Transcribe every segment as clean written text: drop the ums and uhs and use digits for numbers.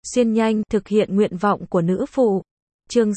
xuyên nhanh, thực hiện nguyện vọng của nữ phụ. Chương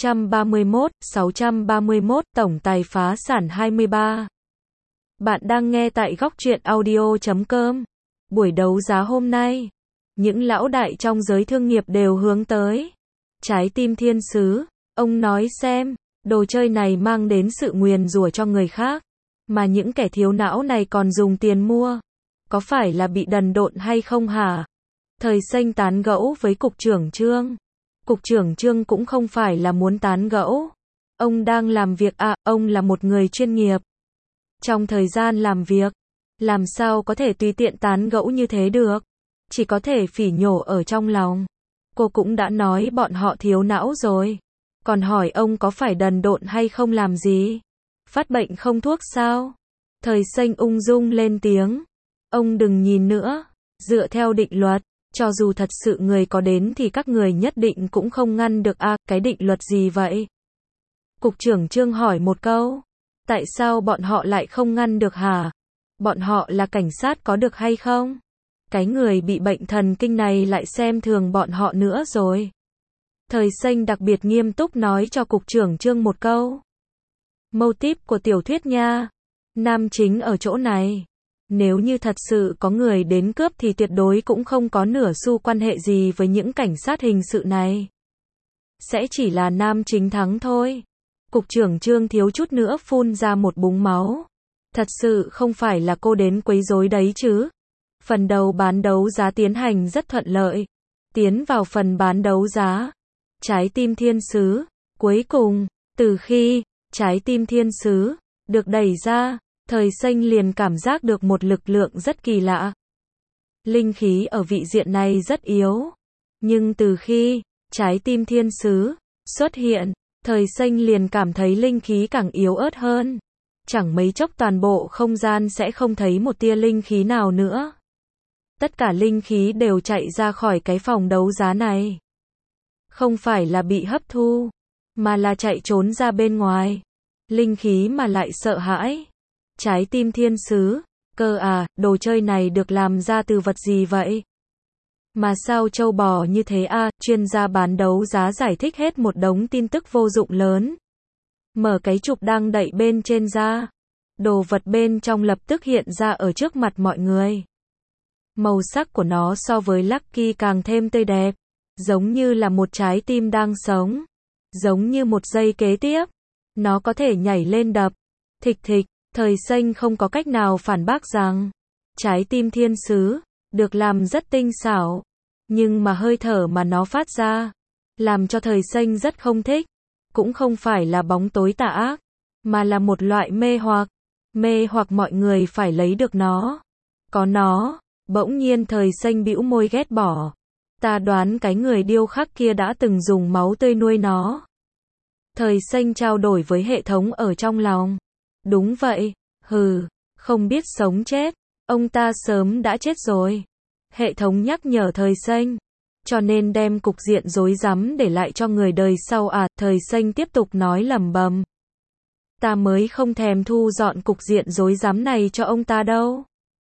631, tổng tài phá sản 23. Bạn đang nghe tại góc truyện audio.com. Buổi đấu giá hôm nay, những lão đại trong giới thương nghiệp đều hướng tới trái tim thiên sứ. Ông nói xem, đồ chơi này mang đến sự nguyền rủa cho người khác, mà những kẻ thiếu não này còn dùng tiền mua. Có phải là bị đần độn hay không hả? Thời Xanh tán gẫu với cục trưởng Trương. Cục trưởng Trương cũng không phải là muốn tán gẫu. Ông đang làm việc ông là một người chuyên nghiệp. Trong thời gian làm việc, làm sao có thể tùy tiện tán gẫu như thế được? Chỉ có thể phỉ nhổ ở trong lòng. Cô cũng đã nói bọn họ thiếu não rồi. Còn hỏi ông có phải đần độn hay không làm gì? Phát bệnh không thuốc sao? Thời Xanh ung dung lên tiếng. Ông đừng nhìn nữa. Dựa theo định luật, cho dù thật sự người có đến thì các người nhất định cũng không ngăn được cái định luật gì vậy? Cục trưởng Trương hỏi một câu. Tại sao bọn họ lại không ngăn được hả? Bọn họ là cảnh sát có được hay không? Cái người bị bệnh thần kinh này lại xem thường bọn họ nữa rồi. Thời Xanh đặc biệt nghiêm túc nói cho cục trưởng Trương một câu. Mâu típ của tiểu thuyết nha. Nam chính ở chỗ này. Nếu như thật sự có người đến cướp thì tuyệt đối cũng không có nửa xu quan hệ gì với những cảnh sát hình sự này. Sẽ chỉ là nam chính thắng thôi. Cục trưởng Trương thiếu chút nữa phun ra một búng máu. Thật sự không phải là cô đến quấy rối đấy chứ. Phần đầu bán đấu giá tiến hành rất thuận lợi. Tiến vào phần bán đấu giá. Trái tim thiên sứ. Cuối cùng, từ khi trái tim thiên sứ được đẩy ra, Thời Xanh liền cảm giác được một lực lượng rất kỳ lạ. Linh khí ở vị diện này rất yếu. Nhưng từ khi trái tim thiên sứ xuất hiện, Thời Xanh liền cảm thấy linh khí càng yếu ớt hơn. Chẳng mấy chốc toàn bộ không gian sẽ không thấy một tia linh khí nào nữa. Tất cả linh khí đều chạy ra khỏi cái phòng đấu giá này. Không phải là bị hấp thu, mà là chạy trốn ra bên ngoài. Linh khí mà lại sợ hãi. Trái tim thiên sứ, đồ chơi này được làm ra từ vật gì vậy? Mà sao trâu bò như thế chuyên gia bán đấu giá giải thích hết một đống tin tức vô dụng lớn. Mở cái trục đang đậy bên trên ra. Đồ vật bên trong lập tức hiện ra ở trước mặt mọi người. Màu sắc của nó so với Lucky càng thêm tươi đẹp. Giống như là một trái tim đang sống. Giống như một giây kế tiếp. Nó có thể nhảy lên đập. Thịch thịch. Thời Xanh không có cách nào phản bác rằng trái tim thiên sứ được làm rất tinh xảo, nhưng mà hơi thở mà nó phát ra làm cho Thời Xanh rất không thích. Cũng không phải là bóng tối tà ác, mà là một loại mê hoặc mọi người phải lấy được nó. Có nó, bỗng nhiên Thời Xanh bĩu môi ghét bỏ. Ta đoán cái người điêu khắc kia đã từng dùng máu tươi nuôi nó. Thời Xanh trao đổi với hệ thống ở trong lòng. Đúng vậy, không biết sống chết, ông ta sớm đã chết rồi. Hệ thống nhắc nhở Thời Xanh, cho nên đem cục diện rối rắm để lại cho người đời sau Thời Xanh tiếp tục nói lẩm bẩm. Ta mới không thèm thu dọn cục diện rối rắm này cho ông ta đâu.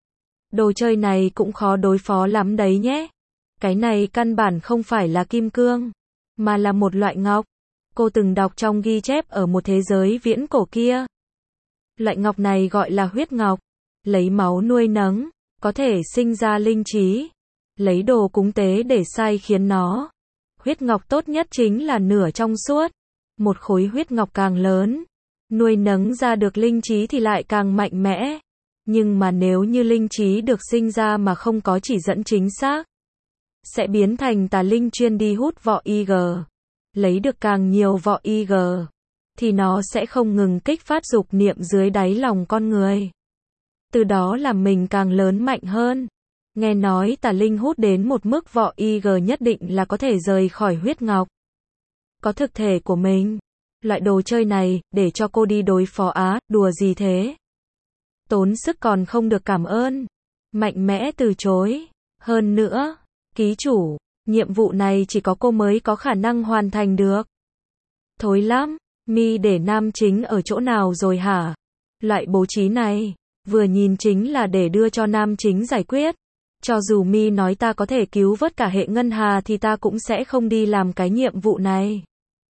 Đồ chơi này cũng khó đối phó lắm đấy nhé. Cái này căn bản không phải là kim cương, mà là một loại ngọc. Cô từng đọc trong ghi chép ở một thế giới viễn cổ kia. Loại ngọc này gọi là huyết ngọc. Lấy máu nuôi nấng, có thể sinh ra linh trí. Lấy đồ cúng tế để sai khiến nó. Huyết ngọc tốt nhất chính là nửa trong suốt. Một khối huyết ngọc càng lớn, nuôi nấng ra được linh trí thì lại càng mạnh mẽ. Nhưng mà nếu như linh trí được sinh ra mà không có chỉ dẫn chính xác, sẽ biến thành tà linh chuyên đi hút vỏ IG. Lấy được càng nhiều vỏ IG, thì nó sẽ không ngừng kích phát dục niệm dưới đáy lòng con người. Từ đó làm mình càng lớn mạnh hơn. Nghe nói tà linh hút đến một mức vỏ IG nhất định là có thể rời khỏi huyết ngọc. Có thực thể của mình. Loại đồ chơi này, để cho cô đi đối phó đùa gì thế? Tốn sức còn không được cảm ơn. Mạnh mẽ từ chối. Hơn nữa, ký chủ, nhiệm vụ này chỉ có cô mới có khả năng hoàn thành được. Thối lắm. Mi để nam chính ở chỗ nào rồi hả? Loại bố trí này, vừa nhìn chính là để đưa cho nam chính giải quyết. Cho dù Mi nói ta có thể cứu vớt cả hệ ngân hà thì ta cũng sẽ không đi làm cái nhiệm vụ này.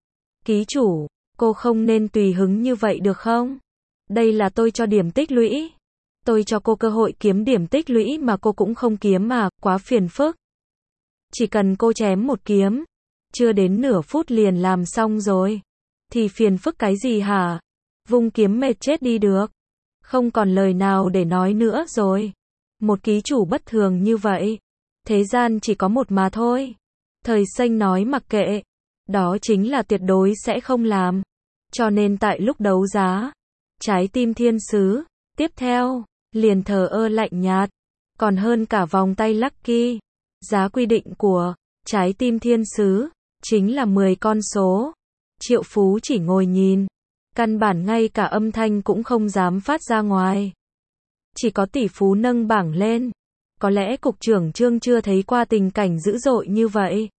Ký chủ, cô không nên tùy hứng như vậy được không? Đây là tôi cho điểm tích lũy. Tôi cho cô cơ hội kiếm điểm tích lũy mà cô cũng không kiếm mà, quá phiền phức. Chỉ cần cô chém một kiếm, chưa đến nửa phút liền làm xong rồi. Thì phiền phức cái gì hả? Vung kiếm mệt chết đi được. Không còn lời nào để nói nữa rồi. Một ký chủ bất thường như vậy. Thế gian chỉ có một mà thôi. Thời Xanh nói mặc kệ. Đó chính là tuyệt đối sẽ không làm. Cho nên tại lúc đấu giá, trái tim thiên sứ, tiếp theo, liền thờ ơ lạnh nhạt. Còn hơn cả vòng tay Lucky. Giá quy định của trái tim thiên sứ chính là 10 con số. Triệu Phú chỉ ngồi nhìn. Căn bản ngay cả âm thanh cũng không dám phát ra ngoài. Chỉ có tỷ phú nâng bảng lên. Có lẽ cục trưởng Trương chưa thấy qua tình cảnh dữ dội như vậy.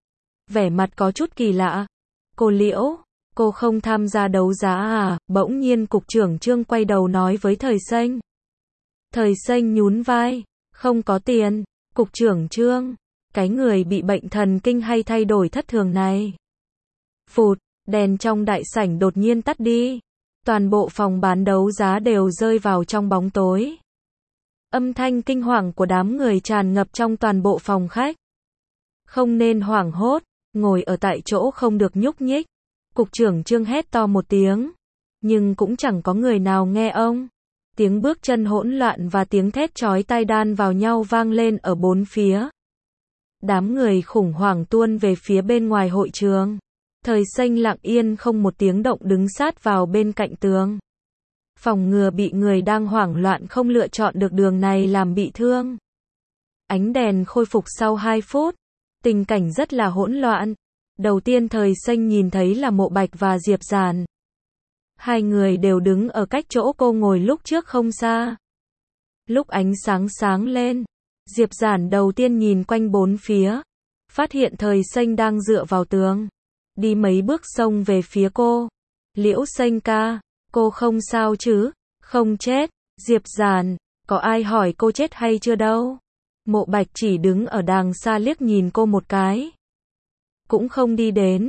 Vẻ mặt có chút kỳ lạ. Cô Liễu, cô không tham gia đấu giá à? Bỗng nhiên cục trưởng Trương quay đầu nói với Thời Xanh. Thời Xanh nhún vai. Không có tiền. Cục trưởng Trương, cái người bị bệnh thần kinh hay thay đổi thất thường này. Phụt, đèn trong đại sảnh đột nhiên tắt đi. Toàn bộ phòng bán đấu giá đều rơi vào trong bóng tối. Âm thanh kinh hoàng của đám người tràn ngập trong toàn bộ phòng khách. Không nên hoảng hốt, ngồi ở tại chỗ không được nhúc nhích. Cục trưởng Trương hét to một tiếng. Nhưng cũng chẳng có người nào nghe ông. Tiếng bước chân hỗn loạn và tiếng thét chói tai đan vào nhau vang lên ở bốn phía. Đám người khủng hoảng tuôn về phía bên ngoài hội trường. Thời Xanh lặng yên không một tiếng động đứng sát vào bên cạnh tường. Phòng ngừa bị người đang hoảng loạn không lựa chọn được đường này làm bị thương. Ánh đèn khôi phục sau 2 phút. Tình cảnh rất là hỗn loạn. Đầu tiên Thời Xanh nhìn thấy là Mộ Bạch và Diệp Giản. Hai người đều đứng ở cách chỗ cô ngồi lúc trước không xa. Lúc ánh sáng sáng lên, Diệp Giản đầu tiên nhìn quanh bốn phía, phát hiện Thời Xanh đang dựa vào tường, đi mấy bước xông về phía cô. Liễu Xanh ca, cô không sao chứ? Không chết. Diệp Giản, có ai hỏi cô chết hay chưa đâu? Mộ Bạch chỉ đứng ở đàng xa liếc nhìn cô một cái, cũng không đi đến.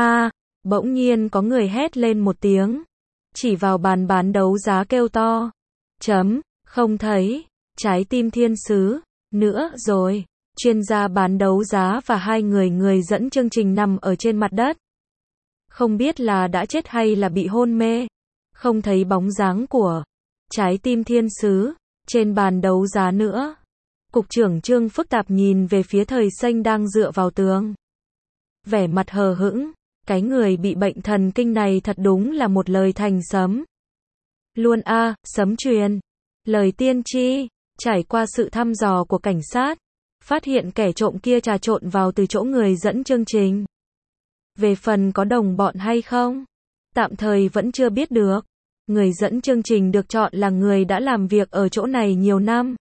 Bỗng nhiên có người hét lên một tiếng, chỉ vào bàn bán đấu giá kêu to. Không thấy, trái tim thiên sứ, nữa rồi. Chuyên gia bán đấu giá và hai người dẫn chương trình nằm ở trên mặt đất. Không biết là đã chết hay là bị hôn mê. Không thấy bóng dáng của trái tim thiên sứ trên bàn đấu giá nữa. Cục trưởng Trương phức tạp nhìn về phía Thời Xanh đang dựa vào tường. Vẻ mặt hờ hững. Cái người bị bệnh thần kinh này thật đúng là một lời thành sấm. Luôn sấm truyền. Lời tiên tri, trải qua sự thăm dò của cảnh sát, phát hiện kẻ trộm kia trà trộn vào từ chỗ người dẫn chương trình. Về phần có đồng bọn hay không, tạm thời vẫn chưa biết được. Người dẫn chương trình được chọn là người đã làm việc ở chỗ này nhiều năm.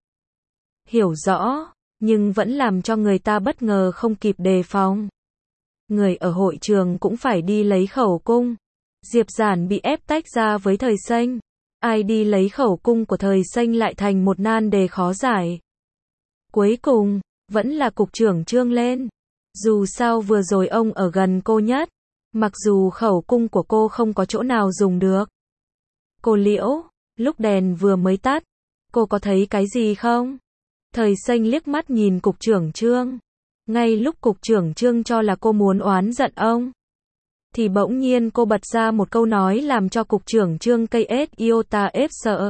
Hiểu rõ, nhưng vẫn làm cho người ta bất ngờ không kịp đề phòng. Người ở hội trường cũng phải đi lấy khẩu cung. Diệp Giản bị ép tách ra với Thời Xanh. Ai đi lấy khẩu cung của Thời Xanh lại thành một nan đề khó giải. Cuối cùng, vẫn là cục trưởng Trương lên. Dù sao vừa rồi ông ở gần cô nhất. Mặc dù khẩu cung của cô không có chỗ nào dùng được. Cô Liễu, lúc đèn vừa mới tắt, cô có thấy cái gì không? Thời Xanh liếc mắt nhìn cục trưởng Trương. Ngay lúc cục trưởng Trương cho là cô muốn oán giận ông, thì bỗng nhiên cô bật ra một câu nói làm cho cục trưởng Trương cây ết iota ếp sợ.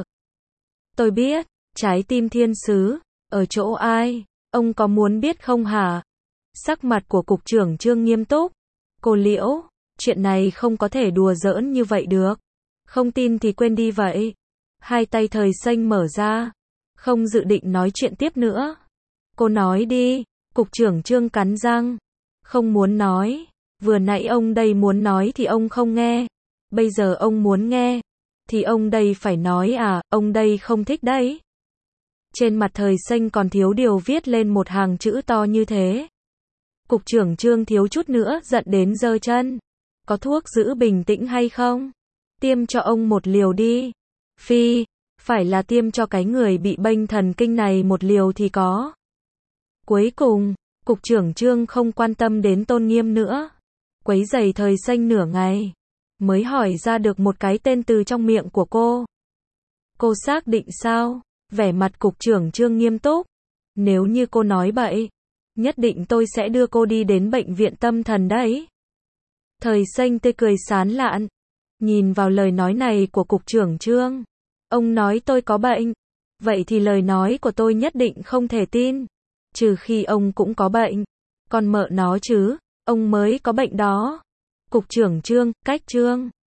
Tôi biết, trái tim thiên sứ, ở chỗ ai, ông có muốn biết không hả? Sắc mặt của cục trưởng Trương nghiêm túc. Cô Liễu, chuyện này không có thể đùa giỡn như vậy được. Không tin thì quên đi vậy. Hai tay Thời Xanh mở ra, không dự định nói chuyện tiếp nữa. Cô nói đi. Cục trưởng Trương cắn răng. Không muốn nói. Vừa nãy ông đây muốn nói thì ông không nghe. Bây giờ ông muốn nghe thì ông đây phải nói ông đây không thích đấy. Trên mặt Thời Xanh còn thiếu điều viết lên một hàng chữ to như thế. Cục trưởng Trương thiếu chút nữa giận đến giơ chân. Có thuốc giữ bình tĩnh hay không? Tiêm cho ông một liều đi. Phi, phải là tiêm cho cái người bị bệnh thần kinh này một liều thì có. Cuối cùng, cục trưởng Trương không quan tâm đến tôn nghiêm nữa. Quấy rầy Thời Xanh nửa ngày, mới hỏi ra được một cái tên từ trong miệng của cô. Cô xác định sao? Vẻ mặt cục trưởng Trương nghiêm túc. Nếu như cô nói bậy, nhất định tôi sẽ đưa cô đi đến bệnh viện tâm thần đấy. Thời Xanh tươi cười sán lạn. Nhìn vào lời nói này của cục trưởng Trương. Ông nói tôi có bệnh. Vậy thì lời nói của tôi nhất định không thể tin. Trừ khi ông cũng có bệnh. Còn mợ nó chứ, ông mới có bệnh đó. Cục trưởng Trương, cách Trương.